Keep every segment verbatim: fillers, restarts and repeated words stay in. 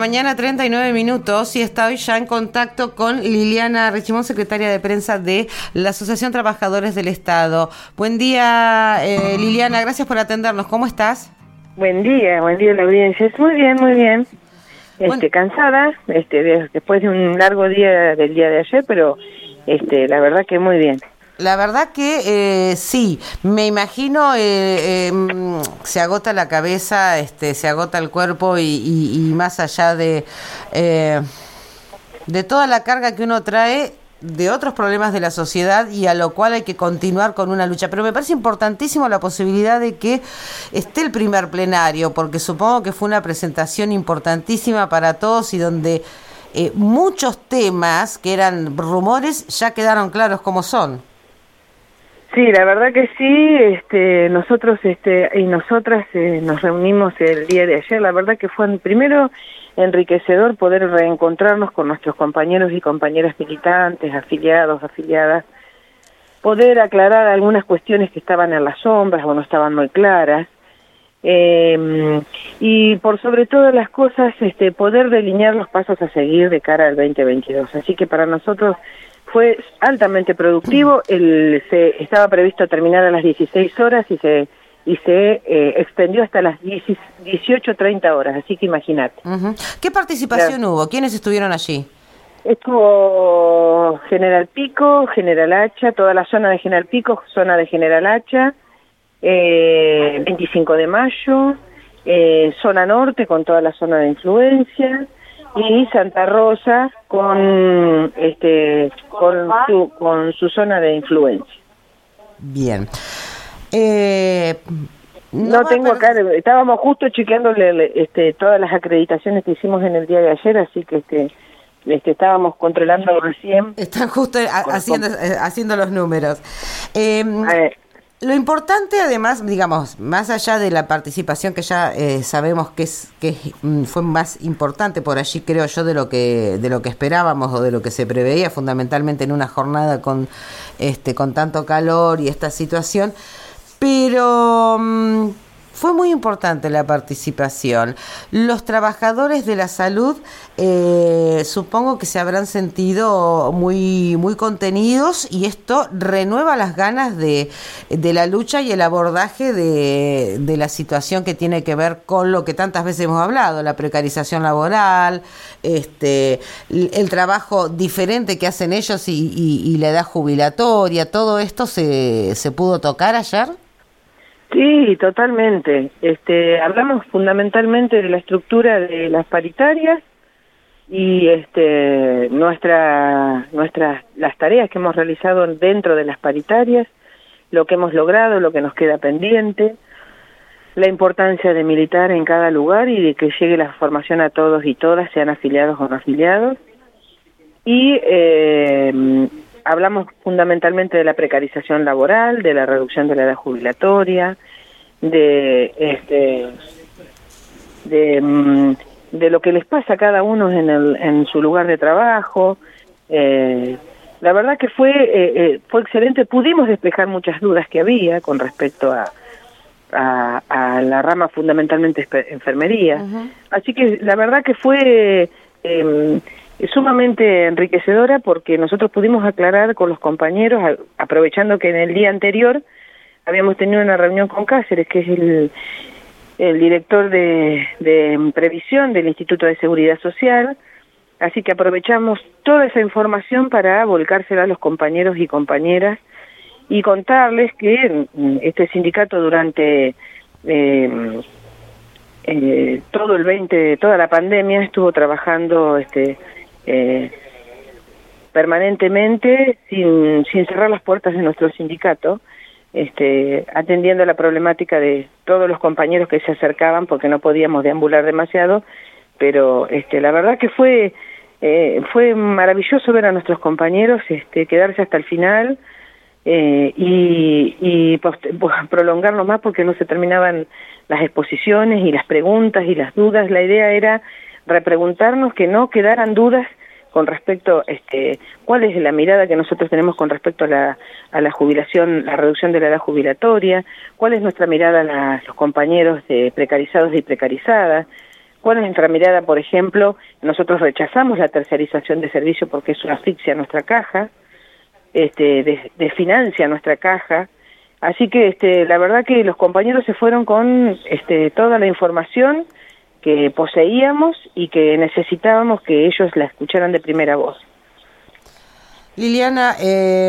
mañana, treinta y nueve minutos, y estoy ya en contacto con Liliana Richimón, secretaria de prensa de la Asociación Trabajadores del Estado. Buen día, eh, Liliana, gracias por atendernos. ¿Cómo estás? Buen día, buen día a la audiencia. Muy bien, muy bien. Este, Bueno. Cansada, este, de, después de un largo día del día de ayer, pero este, la verdad que muy bien. La verdad que eh, sí, me imagino, eh, eh, se agota la cabeza, este, se agota el cuerpo y, y, y más allá de, eh, de toda la carga que uno trae de otros problemas de la sociedad y a lo cual hay que continuar con una lucha. Pero me parece importantísimo la posibilidad de que esté el primer plenario, porque supongo que fue una presentación importantísima para todos y donde eh, muchos temas que eran rumores ya quedaron claros como son. Sí, la verdad que sí, este, nosotros este, y nosotras eh, nos reunimos el día de ayer. La verdad que fue primero enriquecedor poder reencontrarnos con nuestros compañeros y compañeras militantes, afiliados, afiliadas, poder aclarar algunas cuestiones que estaban en las sombras o no estaban muy claras, eh, y por sobre todas las cosas este, poder delinear los pasos a seguir de cara al veinte veintidós. Así que para nosotros fue altamente productivo. El, se estaba previsto terminar a las dieciséis horas y se y se eh, extendió hasta las dieciocho treinta horas, así que imagínate. Uh-huh. ¿Qué participación claro. hubo? ¿Quiénes estuvieron allí? Estuvo General Pico, General Hacha, toda la zona de General Pico, zona de General Hacha, eh, veinticinco de mayo, eh, zona norte con toda la zona de influencia, y Santa Rosa con este con su con su zona de influencia. Bien. Eh, no, no tengo acá, estábamos justo chequeándole este todas las acreditaciones que hicimos en el día de ayer, así que este este estábamos controlando recién. Están justo haciendo haciendo los números. Eh, eh, Lo importante, además, digamos, más allá de la participación que ya eh, sabemos que es que fue más importante por allí, creo yo, de lo que de lo que esperábamos o de lo que se preveía, fundamentalmente en una jornada con este con tanto calor y esta situación, pero um, fue muy importante la participación. Los trabajadores de la salud eh, supongo que se habrán sentido muy muy contenidos y esto renueva las ganas de, de la lucha y el abordaje de, de la situación que tiene que ver con lo que tantas veces hemos hablado, la precarización laboral, este, el trabajo diferente que hacen ellos y, y, y la edad jubilatoria. ¿Todo esto se, se pudo tocar ayer? Sí, totalmente. Este, hablamos fundamentalmente de la estructura de las paritarias y este, nuestra, nuestras, las tareas que hemos realizado dentro de las paritarias, lo que hemos logrado, lo que nos queda pendiente, la importancia de militar en cada lugar y de que llegue la formación a todos y todas, sean afiliados o no afiliados. Y eh, hablamos fundamentalmente de la precarización laboral, de la reducción de la edad jubilatoria, de este de, de lo que les pasa a cada uno en el en su lugar de trabajo. Eh, la verdad que fue eh, eh, fue excelente. Pudimos despejar muchas dudas que había con respecto a a, a la rama fundamentalmente enfermería. Uh-huh. Así que la verdad que fue eh, sumamente enriquecedora porque nosotros pudimos aclarar con los compañeros, a, aprovechando que en el día anterior habíamos tenido una reunión con Cáceres, que es el, el director de, de previsión del Instituto de Seguridad Social, así que aprovechamos toda esa información para volcársela a los compañeros y compañeras y contarles que este sindicato durante eh, eh, todo el veinte, toda la pandemia estuvo trabajando este Eh, permanentemente sin, sin cerrar las puertas de nuestro sindicato, este, atendiendo la problemática de todos los compañeros que se acercaban porque no podíamos deambular demasiado, pero este, la verdad que fue eh, fue maravilloso ver a nuestros compañeros este, quedarse hasta el final eh, y, y post- prolongarlo más porque no se terminaban las exposiciones y las preguntas y las dudas. La idea era repreguntarnos, que no quedaran dudas con respecto este cuál es la mirada que nosotros tenemos con respecto a la a la jubilación, la reducción de la edad jubilatoria, cuál es nuestra mirada a la, los compañeros de precarizados y precarizadas, con nuestra mirada, por ejemplo, nosotros rechazamos la tercerización de servicio porque eso asfixia nuestra caja, este, de, desfinancia nuestra caja. Así que este, la verdad que los compañeros se fueron con este, toda la información que poseíamos y que necesitábamos que ellos la escucharan de primera voz. Liliana, eh,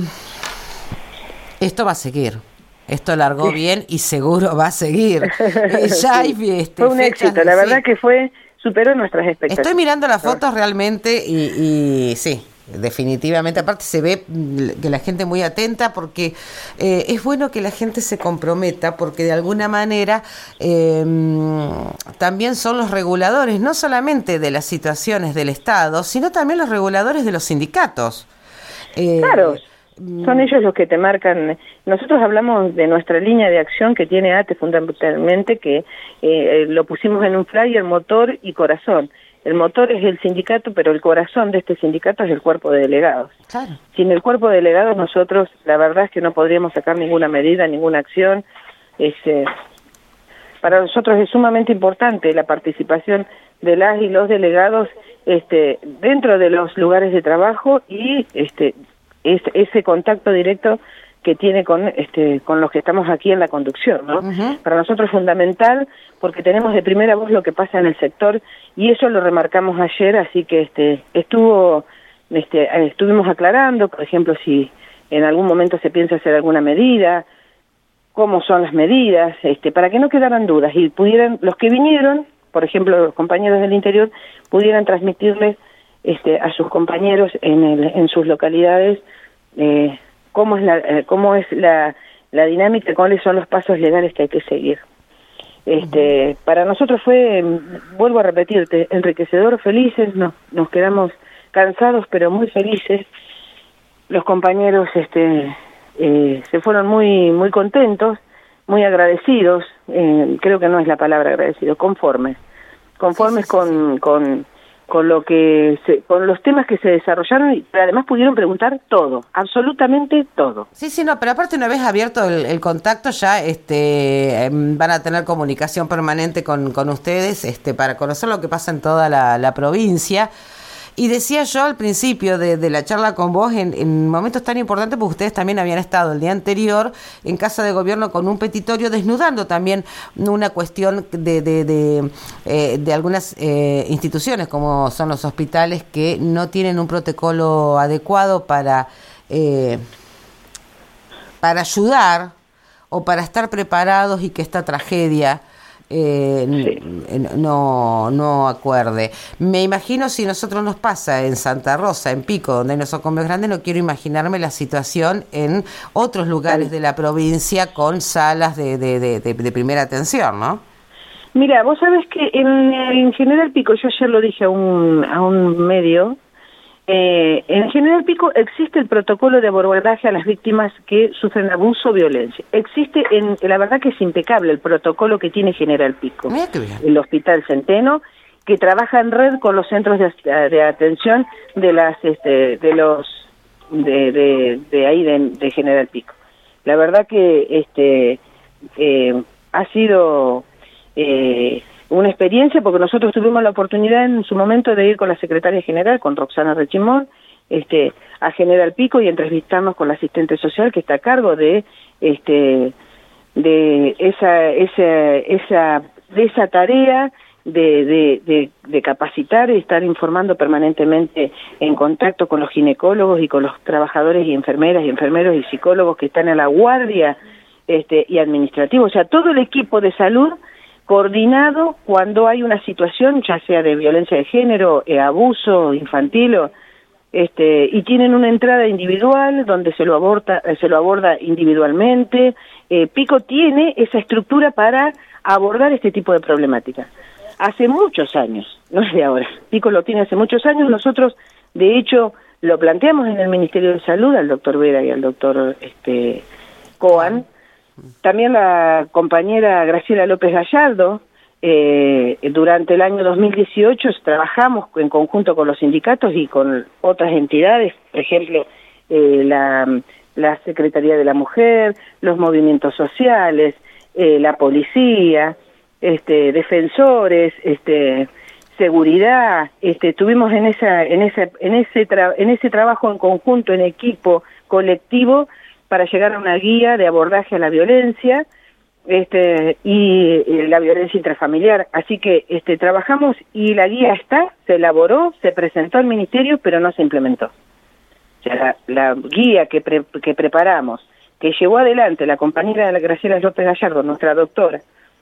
esto va a seguir. Esto largó sí. bien y seguro va a seguir. Eh, ya hay, este, fue un éxito, la verdad sí. que fue superó nuestras expectativas. Estoy mirando las fotos realmente y, y sí, definitivamente. Aparte se ve que la gente muy atenta porque eh, es bueno que la gente se comprometa porque de alguna manera eh, también son los reguladores, no solamente de las situaciones del Estado, sino también los reguladores de los sindicatos. Eh, claro. Son ellos los que te marcan. Nosotros hablamos de nuestra línea de acción que tiene A T E fundamentalmente, que eh, lo pusimos en un flyer, motor y corazón. El motor es el sindicato, pero el corazón de este sindicato es el cuerpo de delegados. Claro. Sin el cuerpo de delegados nosotros, la verdad es que no podríamos sacar ninguna medida, ninguna acción. Este, para nosotros es sumamente importante la participación de las y los delegados este, dentro de los lugares de trabajo y este Es, ese contacto directo que tiene con este con los que estamos aquí en la conducción, ¿no? Uh-huh. Para nosotros es fundamental porque tenemos de primera voz lo que pasa en el sector y eso lo remarcamos ayer, así que este estuvo este estuvimos aclarando, por ejemplo, si en algún momento se piensa hacer alguna medida, cómo son las medidas, este para que no quedaran dudas y pudieran los que vinieron, por ejemplo, los compañeros del interior pudieran transmitirles este a sus compañeros en el en sus localidades eh, cómo es la eh, cómo es la la dinámica, cuáles son los pasos legales que hay que seguir. Este, uh-huh. Para nosotros fue, vuelvo a repetirte, enriquecedor, felices, nos nos quedamos cansados pero muy felices. Los compañeros este eh, se fueron muy muy contentos, muy agradecidos, eh, creo que no es la palabra agradecido, conformes. Conformes sí, sí, con sí. con con lo que se, con los temas que se desarrollaron y además pudieron preguntar todo, absolutamente todo. Sí, sí, no, pero aparte una vez abierto el, el contacto ya este van a tener comunicación permanente con, con ustedes este para conocer lo que pasa en toda la, la provincia. Y decía yo al principio de, de la charla con vos, en, en momentos tan importantes, porque ustedes también habían estado el día anterior en Casa de Gobierno con un petitorio desnudando también una cuestión de, de, de, eh, de algunas eh, instituciones, como son los hospitales, que no tienen un protocolo adecuado para, eh, para ayudar o para estar preparados y que esta tragedia Eh, sí. no no acuerde. Me imagino si nosotros nos pasa en Santa Rosa, en Pico, donde hay nosocomios grandes, no quiero imaginarme la situación en otros lugares de la provincia con salas de, de, de, de, de primera atención, ¿no? Mira, vos sabés que en, en General Pico, yo ayer lo dije a un, a un medio, Eh, en General Pico existe el protocolo de abordaje a las víctimas que sufren abuso o violencia. Existe, en la verdad que es impecable el protocolo que tiene General Pico. El Hospital Centeno, que trabaja en red con los centros de, de atención de las este, de los de, de, de ahí de, de General Pico. La verdad que este eh, ha sido eh, una experiencia porque nosotros tuvimos la oportunidad en su momento de ir con la secretaria general, con Roxana Rechimón, este, a General Pico y entrevistarnos con la asistente social que está a cargo de este de esa esa esa de esa tarea de de, de, de capacitar y estar informando permanentemente en contacto con los ginecólogos y con los trabajadores y enfermeras y enfermeros y psicólogos que están a la guardia este y administrativo, o sea, todo el equipo de salud coordinado cuando hay una situación, ya sea de violencia de género, eh, abuso infantil, o, este, y tienen una entrada individual donde se lo aborda, eh, se lo aborda individualmente. Eh, Pico tiene esa estructura para abordar este tipo de problemática. Hace muchos años, no es de ahora, Pico lo tiene hace muchos años, nosotros de hecho lo planteamos en el Ministerio de Salud al doctor Vera y al doctor este, Coan. También la compañera Graciela López Gallardo, eh, durante el año dos mil dieciocho trabajamos en conjunto con los sindicatos y con otras entidades, por ejemplo, eh, la, la Secretaría de la Mujer, los movimientos sociales, eh, la policía, este, defensores, este, seguridad, este, tuvimos en esa, en ese, en ese, tra en ese trabajo en conjunto, en equipo, colectivo, para llegar a una guía de abordaje a la violencia, este, y, y la violencia intrafamiliar. Así que, este, trabajamos y la guía está, se elaboró, se presentó al ministerio, pero no se implementó. O sea, la, la guía que, pre que preparamos, que llevó adelante la compañera de la Graciela López Gallardo, nuestra doctora,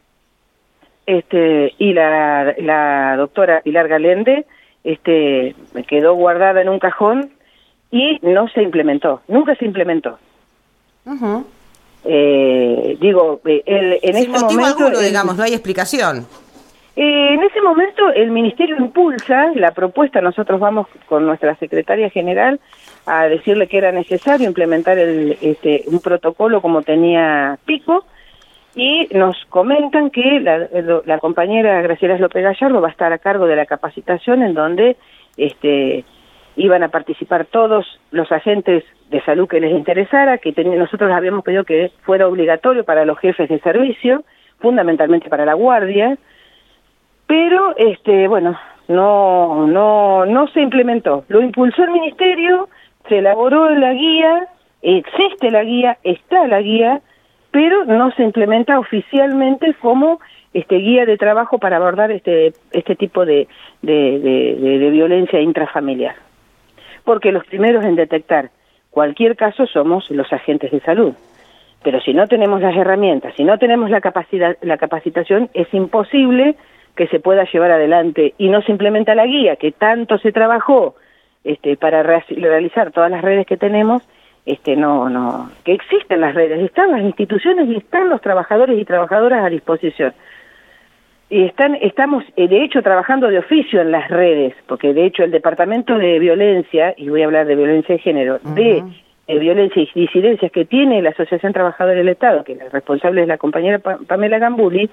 este, y la, la doctora Pilar Galende, este, quedó guardada en un cajón y no se implementó, nunca se implementó. Uh-huh. eh, digo, el, en Sin ese motivo momento, alguno, el, digamos, no hay explicación. Eh, en ese momento el Ministerio impulsa la propuesta, nosotros vamos con nuestra secretaria general a decirle que era necesario implementar el, este, un protocolo como tenía Pico, y nos comentan que la, la compañera Graciela López Gallardo va a estar a cargo de la capacitación, en donde este, iban a participar todos los agentes de salud que les interesara, que ten, nosotros habíamos pedido que fuera obligatorio para los jefes de servicio, fundamentalmente para la guardia, pero este, bueno, no, no, no se implementó. Lo impulsó el ministerio, se elaboró la guía, existe la guía, está la guía, pero no se implementa oficialmente como este guía de trabajo para abordar este este tipo de, de, de, de, de violencia intrafamiliar. Porque los primeros en detectar cualquier caso somos los agentes de salud. Pero si no tenemos las herramientas, si no tenemos la capacidad, la capacitación, es imposible que se pueda llevar adelante, y no se implementa la guía que tanto se trabajó este para re realizar todas las redes que tenemos. Este, no, no, que existen las redes, están las instituciones y están los trabajadores y trabajadoras a disposición. Y están, estamos, de hecho, trabajando de oficio en las redes, porque de hecho el Departamento de Violencia, y voy a hablar de violencia de género, uh-huh. de, de violencia y disidencias que tiene la Asociación Trabajadora del Estado, que la responsable es la compañera Pamela Gambuli,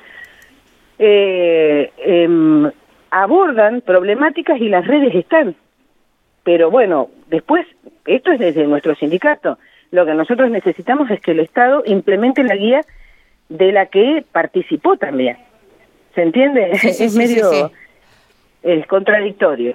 eh, eh, abordan problemáticas y las redes están. Pero bueno, después, esto es desde nuestro sindicato, lo que nosotros necesitamos es que el Estado implemente la guía de la que participó también. ¿Se entiende? Sí, sí, es sí, medio sí, sí. Es contradictorio.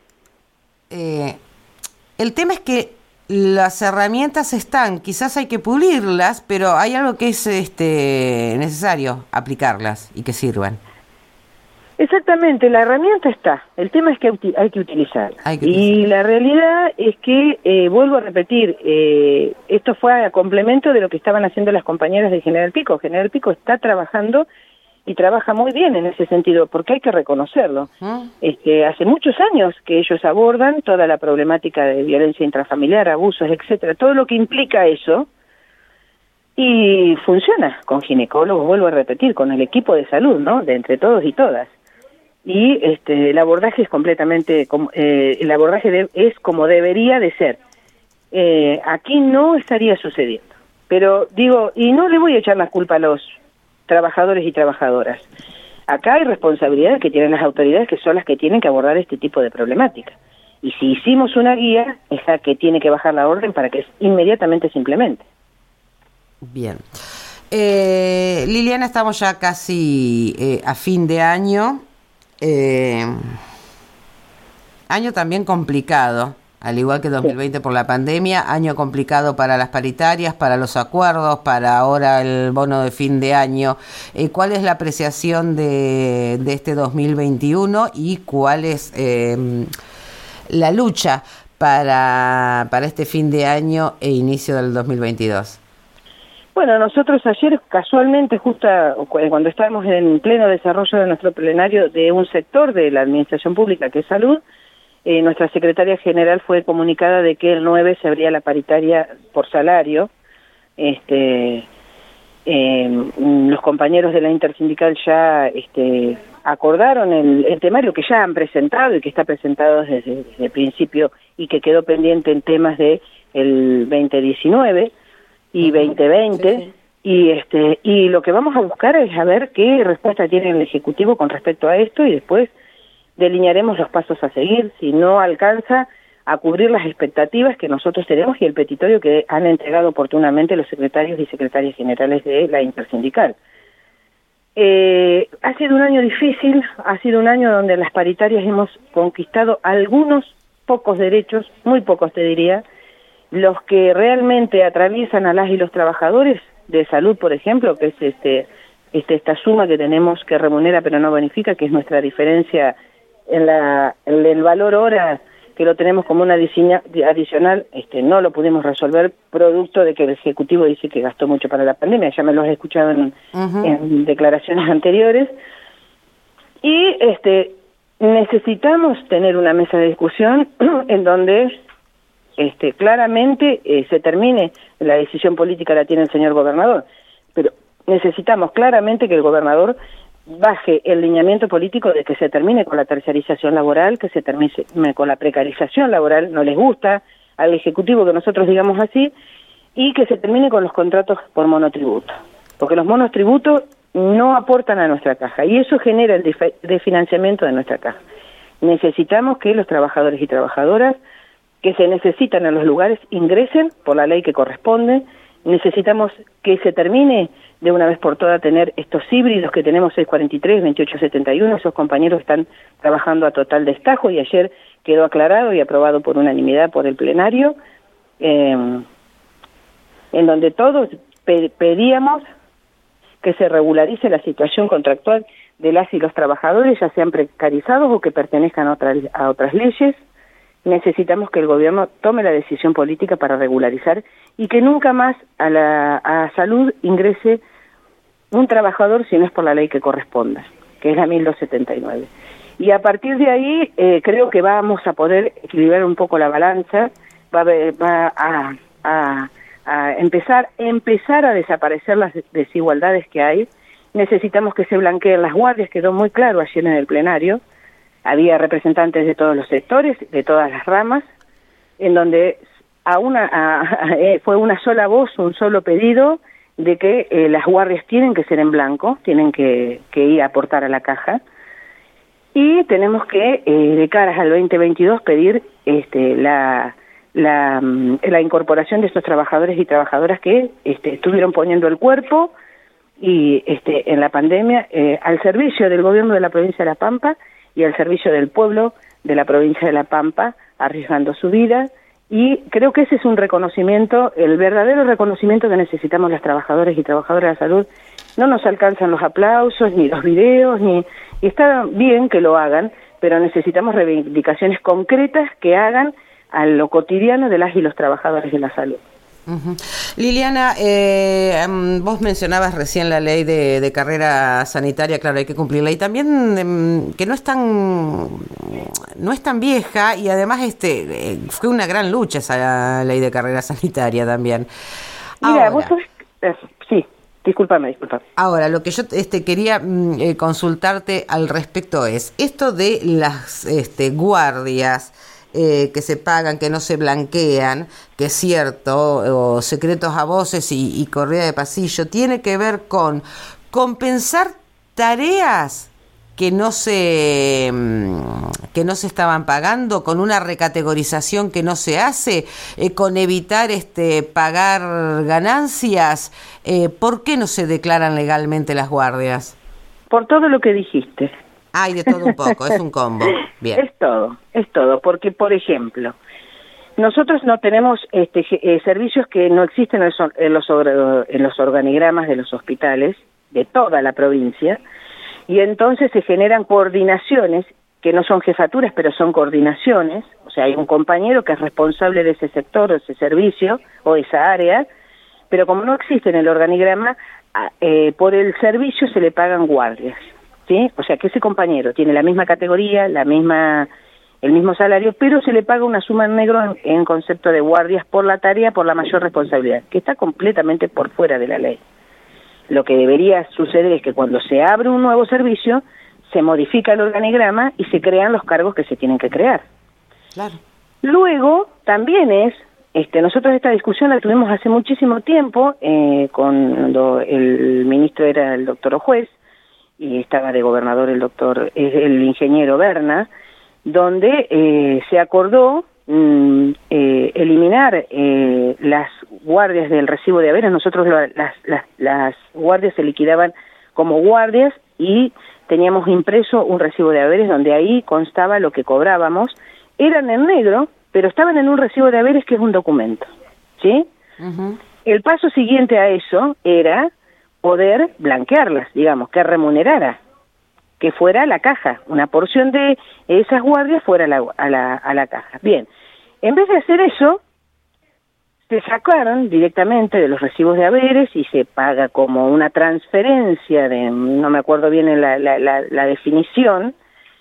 Eh, el tema es que las herramientas están, quizás hay que pulirlas, pero hay algo que es este necesario aplicarlas y que sirvan. Exactamente, la herramienta está, el tema es que hay que utilizarla. Hay que utilizar. Y la realidad es que, eh, vuelvo a repetir, eh, esto fue a complemento de lo que estaban haciendo las compañeras de General Pico. General Pico está trabajando y trabaja muy bien en ese sentido, porque hay que reconocerlo. ¿Mm? Este, hace muchos años que ellos abordan toda la problemática de violencia intrafamiliar, abusos, etcétera, todo lo que implica eso, y funciona con ginecólogos, vuelvo a repetir, con el equipo de salud, ¿no?, de entre todos y todas. Y este el abordaje es completamente eh, el abordaje de, es como debería de ser. Eh, aquí no estaría sucediendo, pero digo, y no le voy a echar la culpa a los trabajadores y trabajadoras. Acá hay responsabilidades que tienen las autoridades, que son las que tienen que abordar este tipo de problemática. Y si hicimos una guía, es la que tiene que bajar la orden para que inmediatamente se implemente. Bien. Eh, Liliana, estamos ya casi eh, a fin de año. Eh, año también complicado, al igual que dos mil veinte por la pandemia, año complicado para las paritarias, para los acuerdos, para ahora el bono de fin de año. Eh, ¿Cuál es la apreciación de, de este dos mil veintiuno y cuál es eh, la lucha para, para este fin de año e inicio del dos mil veintidós? Bueno, nosotros ayer casualmente, justo cuando estábamos en pleno desarrollo de nuestro plenario de un sector de la administración pública que es salud, eh, nuestra secretaria general fue comunicada de que el nueve se abría la paritaria por salario. Este, eh, los compañeros de la intersindical ya este, acordaron el, el temario que ya han presentado y que está presentado desde, desde el principio y que quedó pendiente en temas de el veinte diecinueve. Y veinte veinte, sí, sí. y este y lo que vamos a buscar es a ver qué respuesta tiene el Ejecutivo con respecto a esto, y después delinearemos los pasos a seguir si no alcanza a cubrir las expectativas que nosotros tenemos y el petitorio que han entregado oportunamente los secretarios y secretarias generales de la intersindical. Eh, ha sido un año difícil, ha sido un año donde las paritarias hemos conquistado algunos pocos derechos, muy pocos te diría, los que realmente atraviesan a las y los trabajadores de salud, por ejemplo, que es este, este esta suma que tenemos que remunera pero no bonifica, que es nuestra diferencia en, la, en el valor hora, que lo tenemos como una adicional, este, no lo pudimos resolver producto de que el Ejecutivo dice que gastó mucho para la pandemia, ya me lo he escuchado en, uh-huh. en declaraciones anteriores, y este necesitamos tener una mesa de discusión en donde este claramente eh, se termine, la decisión política la tiene el señor gobernador, pero necesitamos claramente que el gobernador baje el lineamiento político de que se termine con la tercerización laboral, que se termine con la precarización laboral, no les gusta al Ejecutivo que nosotros digamos así, y que se termine con los contratos por monotributo, porque los monotributos no aportan a nuestra caja, y eso genera el desfinanciamiento de nuestra caja. Necesitamos que los trabajadores y trabajadoras que se necesitan en los lugares ingresen por la ley que corresponde. Necesitamos que se termine de una vez por todas tener estos híbridos que tenemos seiscientos cuarenta y tres, veintiocho setenta y uno, esos compañeros están trabajando a total destajo y ayer quedó aclarado y aprobado por unanimidad por el plenario, eh, en donde todos pe- pedíamos que se regularice la situación contractual de las y los trabajadores, ya sean precarizados o que pertenezcan a otras, a otras leyes. Necesitamos que el gobierno tome la decisión política para regularizar y que nunca más a la a salud ingrese un trabajador si no es por la ley que corresponda, que es la mil doscientos setenta y nueve. Y a partir de ahí eh, creo que vamos a poder equilibrar un poco la balanza, va a, ver, va a, a, a empezar, empezar a desaparecer las desigualdades que hay. Necesitamos que se blanqueen las guardias, quedó muy claro ayer en el plenario. Había representantes de todos los sectores, de todas las ramas, en donde a una a, a, eh, fue una sola voz, un solo pedido de que eh, las guardias tienen que ser en blanco, tienen que, que ir a aportar a la caja, y tenemos que, eh, de caras al veinte veintidós, pedir este, la, la, la incorporación de estos trabajadores y trabajadoras que este, estuvieron poniendo el cuerpo y este, en la pandemia eh, al servicio del gobierno de la provincia de La Pampa y al servicio del pueblo de la provincia de La Pampa, arriesgando su vida, y creo que ese es un reconocimiento, el verdadero reconocimiento que necesitamos las trabajadoras y trabajadoras de la salud. No nos alcanzan los aplausos, ni los videos, ni y está bien que lo hagan, pero necesitamos reivindicaciones concretas que hagan a lo cotidiano de las y los trabajadores de la salud. Uh-huh. Liliana, eh, vos mencionabas recién la ley de, de carrera sanitaria, claro, hay que cumplirla, y también eh, que no es tan no es tan vieja, y además este eh, fue una gran lucha esa ley de carrera sanitaria también. Mira, ahora, vos sos, eh, sí, discúlpame, discúlpame. Ahora, lo que yo este quería eh, consultarte al respecto es esto de las este, guardias Eh, que se pagan, que no se blanquean, que es cierto, o secretos a voces y, y corrida de pasillo, tiene que ver con compensar tareas que no se que no se estaban pagando, con una recategorización que no se hace, eh, con evitar este pagar ganancias. Eh, ¿por qué no se declaran legalmente las guardias? Por todo lo que dijiste. Hay de todo un poco, es un combo. Bien. Es todo, es todo, porque, por ejemplo, nosotros no tenemos este, eh, servicios que no existen en los, en, los, en los organigramas de los hospitales de toda la provincia, y entonces se generan coordinaciones, que no son jefaturas, pero son coordinaciones, o sea, hay un compañero que es responsable de ese sector, o ese servicio, o esa área, pero como no existe en el organigrama, eh, por el servicio se le pagan guardias. ¿Sí? O sea que ese compañero tiene la misma categoría, la misma, el mismo salario, pero se le paga una suma en negro en, en concepto de guardias por la tarea, por la mayor responsabilidad, que está completamente por fuera de la ley. Lo que debería suceder es que cuando se abre un nuevo servicio, se modifica el organigrama y se crean los cargos que se tienen que crear. Claro. Luego, también es, este, nosotros esta discusión la tuvimos hace muchísimo tiempo, eh, cuando el ministro era el doctor Ojuez, y estaba de gobernador el doctor, el ingeniero Berna, donde eh, se acordó mm, eh, eliminar eh, las guardias del recibo de haberes. Nosotros lo, las, las, las guardias se liquidaban como guardias y teníamos impreso un recibo de haberes donde ahí constaba lo que cobrábamos. Eran en negro, pero estaban en un recibo de haberes que es un documento, ¿sí? Uh-huh. El paso siguiente a eso era poder blanquearlas, digamos, que remunerara, que fuera a la caja, una porción de esas guardias fuera a la, a la, a la caja. Bien, en vez de hacer eso, se sacaron directamente de los recibos de haberes y se paga como una transferencia de, no me acuerdo bien la, la, la, la definición,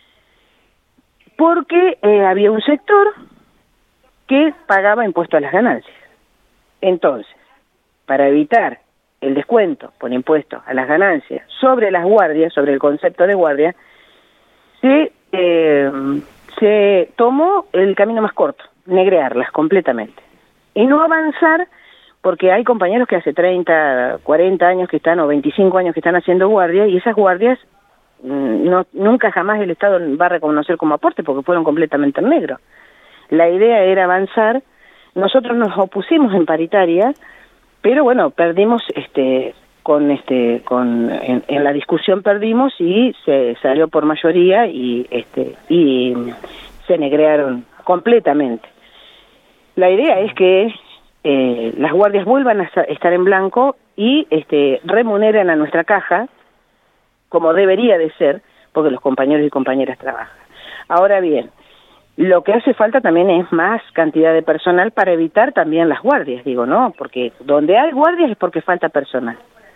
porque eh, había un sector que pagaba impuesto a las ganancias. Entonces, para evitar el descuento por impuesto a las ganancias sobre las guardias, sobre el concepto de guardia, se, eh, se tomó el camino más corto, negrearlas completamente. Y no avanzar, porque hay compañeros que hace treinta, cuarenta años que están, o veinticinco años que están haciendo guardia, y esas guardias no, nunca jamás el Estado va a reconocer como aporte, porque fueron completamente en negro. La idea era avanzar. Nosotros nos opusimos en paritaria, pero bueno, perdimos este con este con en, en la discusión perdimos y se salió por mayoría y este y se negrearon completamente. La idea es que eh, las guardias vuelvan a estar en blanco y este remuneren a nuestra caja como debería de ser, porque los compañeros y compañeras trabajan. Ahora bien, lo que hace falta también es más cantidad de personal para evitar también las guardias, digo, ¿no? Porque donde hay guardias es porque falta personal.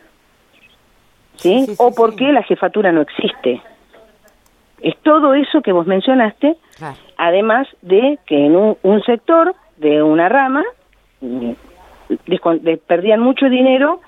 ¿Sí? sí, sí o porque sí. la jefatura no existe. Es todo eso que vos mencionaste, claro. Además de que en un, un sector de una rama de, de, perdían mucho dinero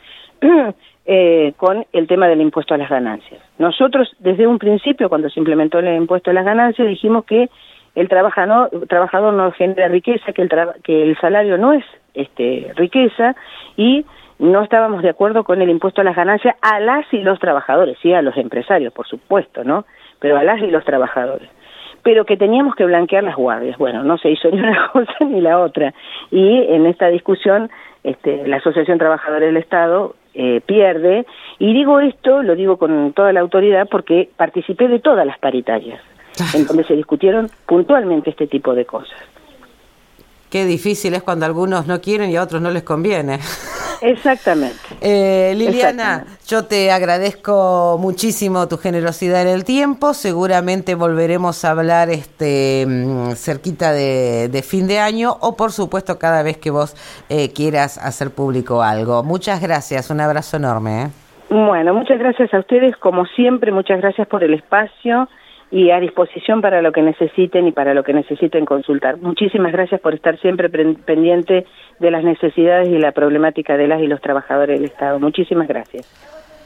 eh, con el tema del impuesto a las ganancias. Nosotros, desde un principio, cuando se implementó el impuesto a las ganancias, dijimos que el trabajador, trabajador no genera riqueza, que el, tra que el salario no es este, riqueza, y no estábamos de acuerdo con el impuesto a las ganancias a las y los trabajadores, sí, a los empresarios, por supuesto, ¿no? Pero a las y los trabajadores. Pero que teníamos que blanquear las guardias. Bueno, no se hizo ni una cosa ni la otra. Y en esta discusión, este, la Asociación Trabajadores del Estado eh, pierde. Y digo esto, lo digo con toda la autoridad, porque participé de todas las paritarias, en donde se discutieron puntualmente este tipo de cosas. Qué difícil es cuando algunos no quieren y a otros no les conviene. Exactamente. Eh, Liliana, Exactamente. Yo te agradezco muchísimo tu generosidad en el tiempo. Seguramente volveremos a hablar este cerquita de, de fin de año o, por supuesto, cada vez que vos eh, quieras hacer público algo. Muchas gracias, un abrazo enorme. ¿eh? Bueno, muchas gracias a ustedes, como siempre, muchas gracias por el espacio y a disposición para lo que necesiten y para lo que necesiten consultar. Muchísimas gracias por estar siempre pendiente de las necesidades y la problemática de las y los trabajadores del Estado. Muchísimas gracias.